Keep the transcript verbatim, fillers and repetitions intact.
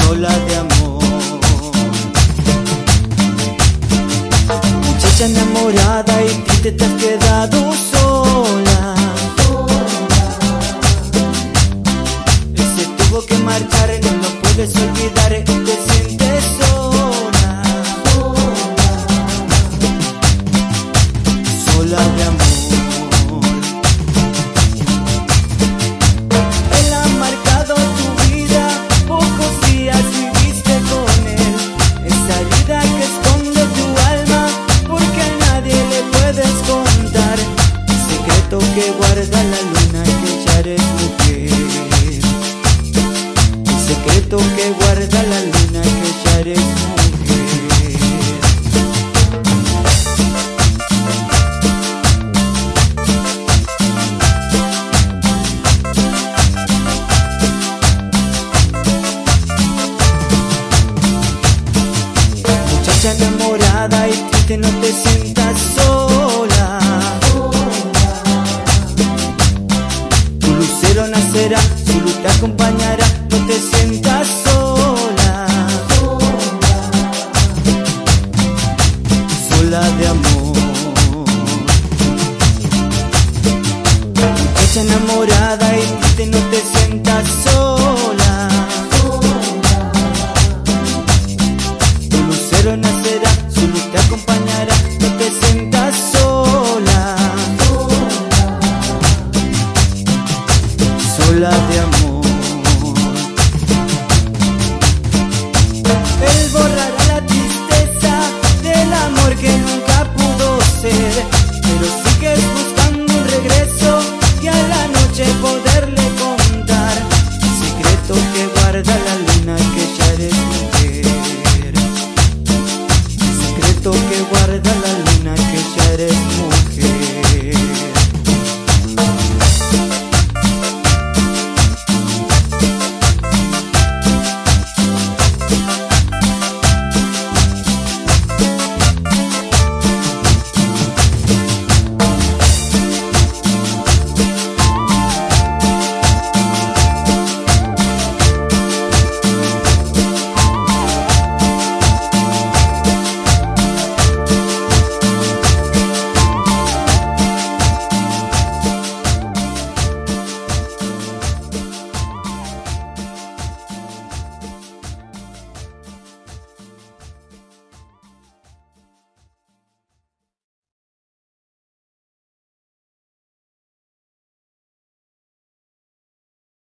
sola de amor. Muchacha enamorada y triste te has quedado sola. Él se tuvo que marchar, no lo puedes olvidar, te sientes sola. Sola de amor. Él ha marcado tu vida, pocos días viviste con él. Esa herida que esconde tu alma, porque a nadie le puedes contar. El secreto que guarda la luna es que ya eres mujer. El secreto que guarda la luna es que ya eres mujer. Muchacha enamorada y triste, no te sientas